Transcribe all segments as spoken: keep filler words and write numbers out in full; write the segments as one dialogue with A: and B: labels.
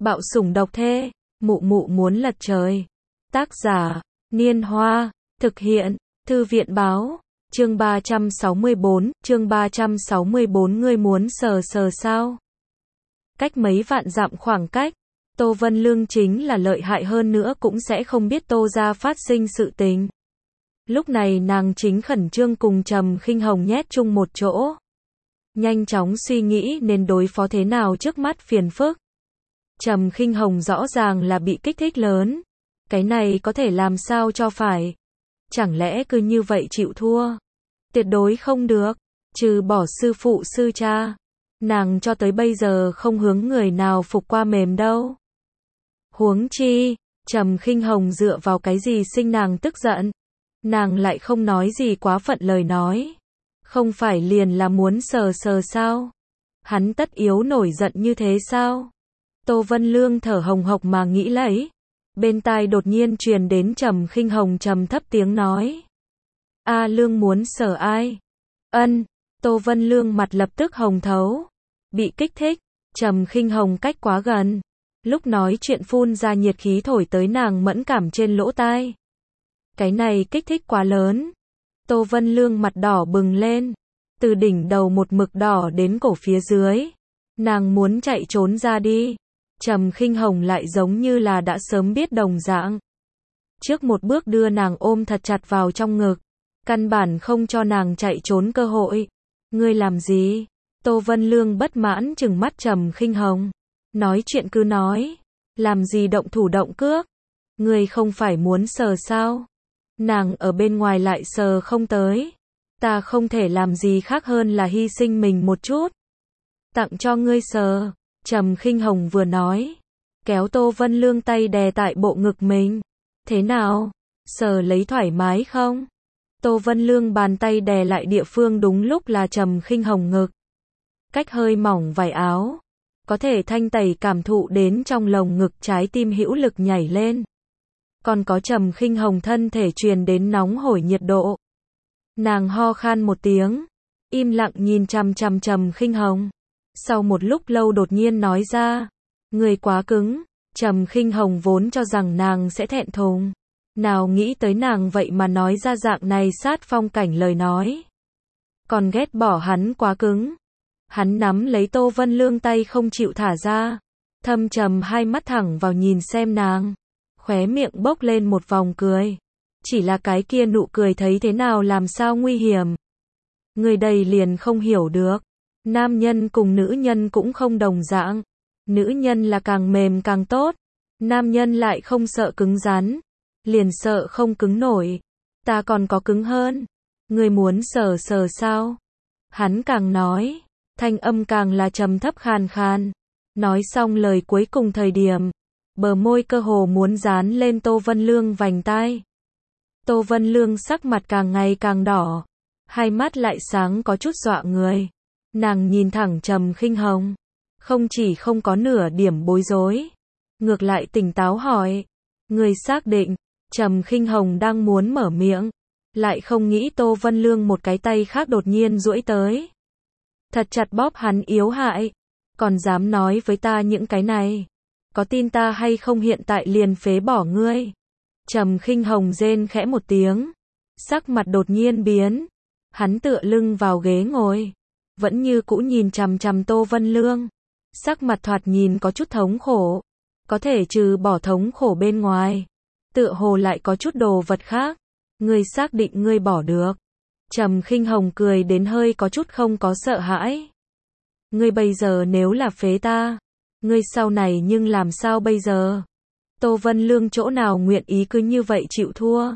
A: Bạo sủng độc thê, mụ mụ muốn lật trời. Tác giả, Niên Hoa, thực hiện, Thư viện báo, chương ba trăm sáu mươi bốn, chương ba trăm sáu mươi bốn ngươi muốn sờ sờ sao? Cách mấy vạn dặm khoảng cách, Tô Vân Lương chính là lợi hại hơn nữa cũng sẽ không biết Tô gia phát sinh sự tình. Lúc này nàng chính khẩn trương cùng Trầm Khinh Hồng nhét chung một chỗ. Nhanh chóng suy nghĩ nên đối phó thế nào trước mắt phiền phức. Trầm Khinh Hồng rõ ràng là bị kích thích lớn. Cái này có thể làm sao cho phải. Chẳng lẽ cứ như vậy chịu thua? Tuyệt đối không được. Trừ bỏ sư phụ sư cha. Nàng cho tới bây giờ không hướng người nào phục qua mềm đâu. Huống chi, Trầm Khinh Hồng dựa vào cái gì sinh nàng tức giận. Nàng lại không nói gì quá phận lời nói. Không phải liền là muốn sờ sờ sao? Hắn tất yếu nổi giận như thế sao? Tô Vân Lương thở hồng hộc mà nghĩ lấy. Bên tai đột nhiên truyền đến Trầm Khinh Hồng trầm thấp tiếng nói. A Lương muốn sờ ai? Ân, Tô Vân Lương mặt lập tức hồng thấu. Bị kích thích, Trầm Khinh Hồng cách quá gần. Lúc nói chuyện phun ra nhiệt khí thổi tới nàng mẫn cảm trên lỗ tai. Cái này kích thích quá lớn. Tô Vân Lương mặt đỏ bừng lên. Từ đỉnh đầu một mực đỏ đến cổ phía dưới. Nàng muốn chạy trốn ra đi. Trầm Khinh Hồng lại giống như là đã sớm biết đồng dạng. Trước một bước đưa nàng ôm thật chặt vào trong ngực. Căn bản không cho nàng chạy trốn cơ hội. Ngươi làm gì? Tô Vân Lương bất mãn trừng mắt Trầm Khinh Hồng. Nói chuyện cứ nói. Làm gì động thủ động cước? Ngươi không phải muốn sờ sao? Nàng ở bên ngoài lại sờ không tới. Ta không thể làm gì khác hơn là hy sinh mình một chút. Tặng cho ngươi sờ. Trầm Khinh Hồng vừa nói. Kéo Tô Vân Lương tay đè tại bộ ngực mình. Thế nào? Sờ lấy thoải mái không? Tô Vân Lương bàn tay đè lại địa phương đúng lúc là Trầm Khinh Hồng ngực. Cách hơi mỏng vải áo. Có thể thanh tẩy cảm thụ đến trong lồng ngực trái tim hữu lực nhảy lên. Còn có Trầm Khinh Hồng thân thể truyền đến nóng hổi nhiệt độ. Nàng ho khan một tiếng. Im lặng nhìn chằm chằm Trầm Khinh Hồng. Sau một lúc lâu đột nhiên nói ra. Người quá cứng. Trầm Khinh Hồng vốn cho rằng nàng sẽ thẹn thùng. Nào nghĩ tới nàng vậy mà nói ra dạng này sát phong cảnh lời nói. Còn ghét bỏ hắn quá cứng. Hắn nắm lấy Tô Vân Lương tay không chịu thả ra. Thâm trầm hai mắt thẳng vào nhìn xem nàng. Khóe miệng bốc lên một vòng cười. Chỉ là cái kia nụ cười thấy thế nào làm sao nguy hiểm. Người đây liền không hiểu được. Nam nhân cùng nữ nhân cũng không đồng dạng. Nữ nhân là càng mềm càng tốt. Nam nhân lại không sợ cứng rắn. Liền sợ không cứng nổi. Ta còn có cứng hơn. Người muốn sờ sờ sao? Hắn càng nói. Thanh âm càng là trầm thấp khàn khàn. Nói xong lời cuối cùng thời điểm. Bờ môi cơ hồ muốn dán lên Tô Vân Lương vành tai. Tô Vân Lương sắc mặt càng ngày càng đỏ. Hai mắt lại sáng có chút dọa người. Nàng nhìn thẳng Trầm Khinh Hồng. Không chỉ không có nửa điểm bối rối. Ngược lại tỉnh táo hỏi. Người xác định. Trầm Khinh Hồng đang muốn mở miệng. Lại không nghĩ Tô Vân Lương một cái tay khác đột nhiên duỗi tới. Thật chặt bóp hắn yếu hại. Còn dám nói với ta những cái này. Có tin ta hay không hiện tại liền phế bỏ ngươi. Trầm Khinh Hồng rên khẽ một tiếng. Sắc mặt đột nhiên biến. Hắn tựa lưng vào ghế ngồi. Vẫn như cũ nhìn chằm chằm Tô Vân Lương. Sắc mặt thoạt nhìn có chút thống khổ. Có thể trừ bỏ thống khổ bên ngoài. Tựa hồ lại có chút đồ vật khác. Ngươi xác định ngươi bỏ được. Trầm Khinh Hồng cười đến hơi có chút không có sợ hãi. Ngươi bây giờ nếu là phế ta. Ngươi sau này nhưng làm sao bây giờ? Tô Vân Lương chỗ nào nguyện ý cứ như vậy chịu thua.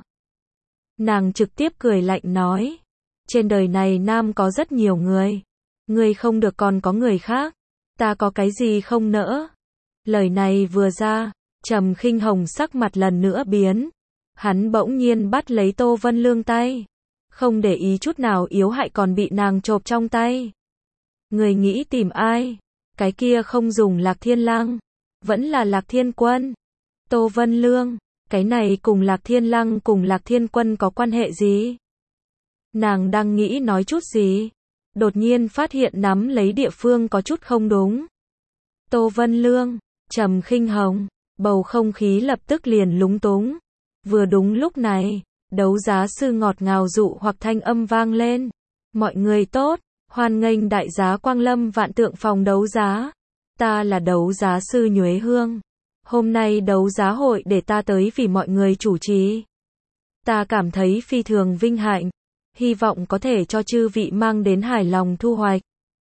A: Nàng trực tiếp cười lạnh nói. Trên đời này nam có rất nhiều người. Ngươi không được còn có người khác. Ta có cái gì không nỡ? Lời này vừa ra. Trầm Khinh Hồng sắc mặt lần nữa biến. Hắn bỗng nhiên bắt lấy Tô Vân Lương tay. Không để ý chút nào yếu hại còn bị nàng chộp trong tay. Người nghĩ tìm ai? Cái kia không dùng Lạc Thiên Lăng. Vẫn là Lạc Thiên Quân. Tô Vân Lương. Cái này cùng Lạc Thiên Lăng cùng Lạc Thiên Quân có quan hệ gì? Nàng đang nghĩ nói chút gì? Đột nhiên phát hiện nắm lấy địa phương có chút không đúng. Tô Vân Lương. Trầm Khinh Hồng. Bầu không khí lập tức liền lúng túng. Vừa đúng lúc này, đấu giá sư ngọt ngào dụ hoặc thanh âm vang lên. Mọi người tốt, hoan nghênh đại giá quang lâm Vạn Tượng phòng đấu giá. Ta là đấu giá sư Nhuế Hương. Hôm nay đấu giá hội để ta tới vì mọi người chủ trì. Ta cảm thấy phi thường vinh hạnh, hy vọng có thể cho chư vị mang đến hài lòng thu hoạch.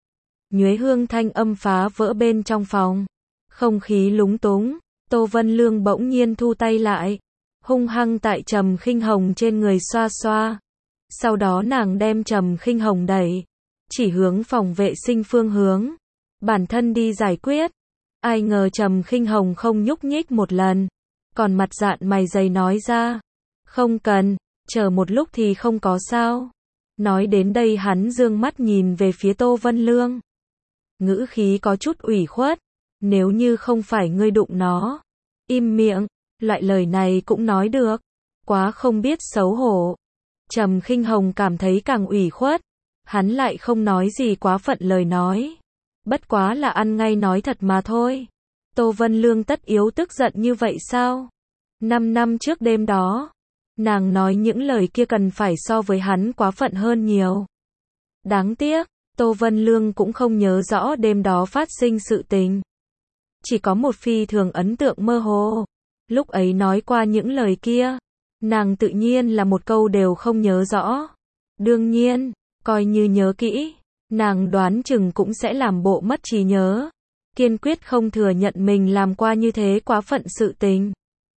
A: Nhuế Hương thanh âm phá vỡ bên trong phòng. Không khí lúng túng, Tô Vân Lương bỗng nhiên thu tay lại, hung hăng tại Trầm Khinh Hồng trên người xoa xoa. Sau đó nàng đem Trầm Khinh Hồng đẩy, chỉ hướng phòng vệ sinh phương hướng, bản thân đi giải quyết. Ai ngờ Trầm Khinh Hồng không nhúc nhích một lần, còn mặt dạn mày dày nói ra, không cần, chờ một lúc thì không có sao. Nói đến đây hắn dương mắt nhìn về phía Tô Vân Lương. Ngữ khí có chút ủy khuất, nếu như không phải ngươi đụng nó, im miệng, loại lời này cũng nói được, quá không biết xấu hổ. Trầm Khinh Hồng cảm thấy càng ủy khuất, hắn lại không nói gì quá phận lời nói. Bất quá là ăn ngay nói thật mà thôi. Tô Vân Lương tất yếu tức giận như vậy sao? Năm năm trước đêm đó, nàng nói những lời kia cần phải so với hắn quá phận hơn nhiều. Đáng tiếc, Tô Vân Lương cũng không nhớ rõ đêm đó phát sinh sự tình. Chỉ có một phi thường ấn tượng mơ hồ. Lúc ấy nói qua những lời kia, nàng tự nhiên là một câu đều không nhớ rõ. Đương nhiên, coi như nhớ kỹ, nàng đoán chừng cũng sẽ làm bộ mất trí nhớ. Kiên quyết không thừa nhận mình làm qua như thế quá phận sự tình.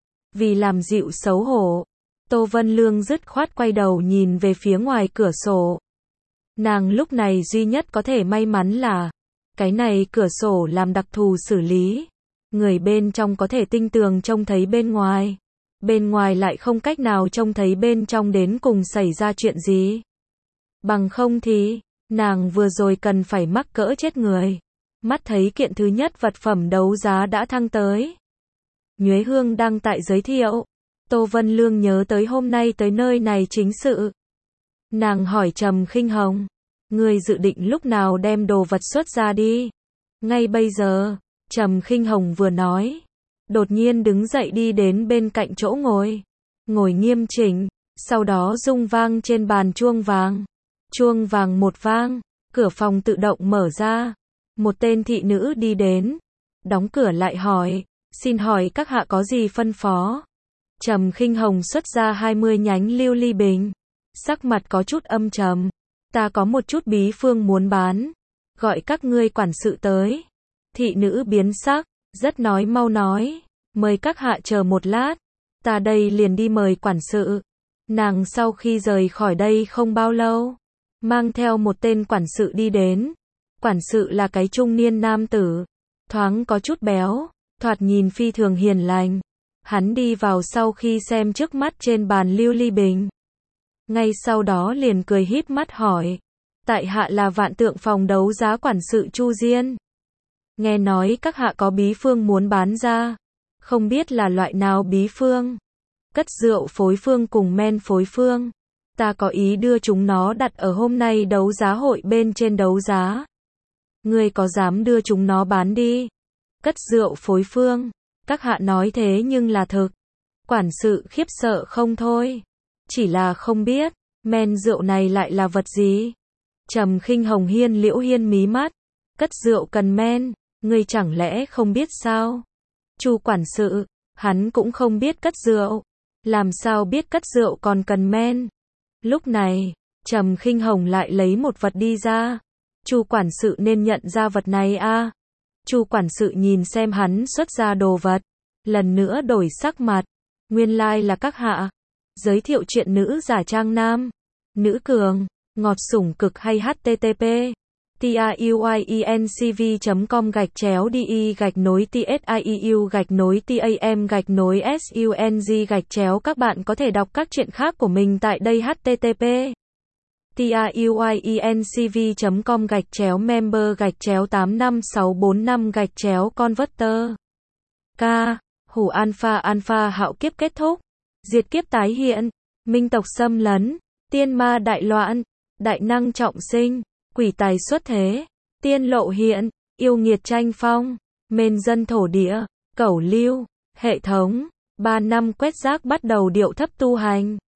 A: Vì làm dịu xấu hổ, Tô Vân Lương dứt khoát quay đầu nhìn về phía ngoài cửa sổ. Nàng lúc này duy nhất có thể may mắn là, cái này cửa sổ làm đặc thù xử lý. Người bên trong có thể tinh tường trông thấy bên ngoài. Bên ngoài lại không cách nào trông thấy bên trong đến cùng xảy ra chuyện gì. Bằng không thì, nàng vừa rồi cần phải mắc cỡ chết người. Mắt thấy kiện thứ nhất vật phẩm đấu giá đã thăng tới. Nhuế Hương đang tại giới thiệu. Tô Vân Lương nhớ tới hôm nay tới nơi này chính sự. Nàng hỏi Trầm Khinh Hồng, ngươi dự định lúc nào đem đồ vật xuất ra đi? Ngay bây giờ. Trầm Khinh Hồng vừa nói, đột nhiên đứng dậy đi đến bên cạnh chỗ ngồi, ngồi nghiêm chỉnh, sau đó rung vang trên bàn chuông vàng. Chuông vàng một vang, cửa phòng tự động mở ra, một tên thị nữ đi đến, đóng cửa lại hỏi, xin hỏi các hạ có gì phân phó? Trầm Khinh Hồng xuất ra hai mươi nhánh lưu ly bình, sắc mặt có chút âm trầm, ta có một chút bí phương muốn bán, gọi các ngươi quản sự tới. Thị nữ biến sắc, rất nói mau nói, mời các hạ chờ một lát, ta đây liền đi mời quản sự. Nàng sau khi rời khỏi đây không bao lâu, mang theo một tên quản sự đi đến. Quản sự là cái trung niên nam tử, thoáng có chút béo, thoạt nhìn phi thường hiền lành. Hắn đi vào sau khi xem trước mắt trên bàn lưu ly bình. Ngay sau đó liền cười híp mắt hỏi, tại hạ là Vạn Tượng phòng đấu giá quản sự Chu Diên. Nghe nói các hạ có bí phương muốn bán ra, không biết là loại nào bí phương? Cất rượu phối phương cùng men phối phương. Ta có ý đưa chúng nó đặt ở hôm nay đấu giá hội bên trên đấu giá. Ngươi có dám đưa chúng nó bán đi? Cất rượu phối phương. Các hạ nói thế nhưng là thực. Quản sự khiếp sợ không thôi. Chỉ là không biết, men rượu này lại là vật gì? Trầm Khinh Hồng hiên liễu hiên mí mắt. Cất rượu cần men. Ngươi chẳng lẽ không biết sao? Chu quản sự, hắn cũng không biết cất rượu. Làm sao biết cất rượu còn cần men? Lúc này, Trầm Khinh Hồng lại lấy một vật đi ra. Chu quản sự nên nhận ra vật này a. À? Chu quản sự nhìn xem hắn xuất ra đồ vật, lần nữa đổi sắc mặt. Nguyên lai là các hạ. Giới thiệu chuyện nữ giả trang nam, nữ cường, ngọt sủng cực hay http tiuyencv.com gạch chéo đi gạch nối tsiu gạch nối tam gạch nối sung gạch chéo. Các bạn có thể đọc các chuyện khác của mình tại đây. Http tiuyencv.com gạch chéo member gạch chéo tám năm sáu bốn năm gạch chéo converter. K. Hủ alpha alpha hạo kiếp kết thúc. Diệt kiếp tái hiện. Minh tộc xâm lấn. Tiên ma đại loạn. Đại năng trọng sinh. Quỷ tài xuất thế. Tiên lộ hiện. Yêu nghiệt tranh phong. Mên dân thổ địa. Cẩu Lưu, hệ thống, ba năm quét rác bắt đầu điệu thấp tu hành.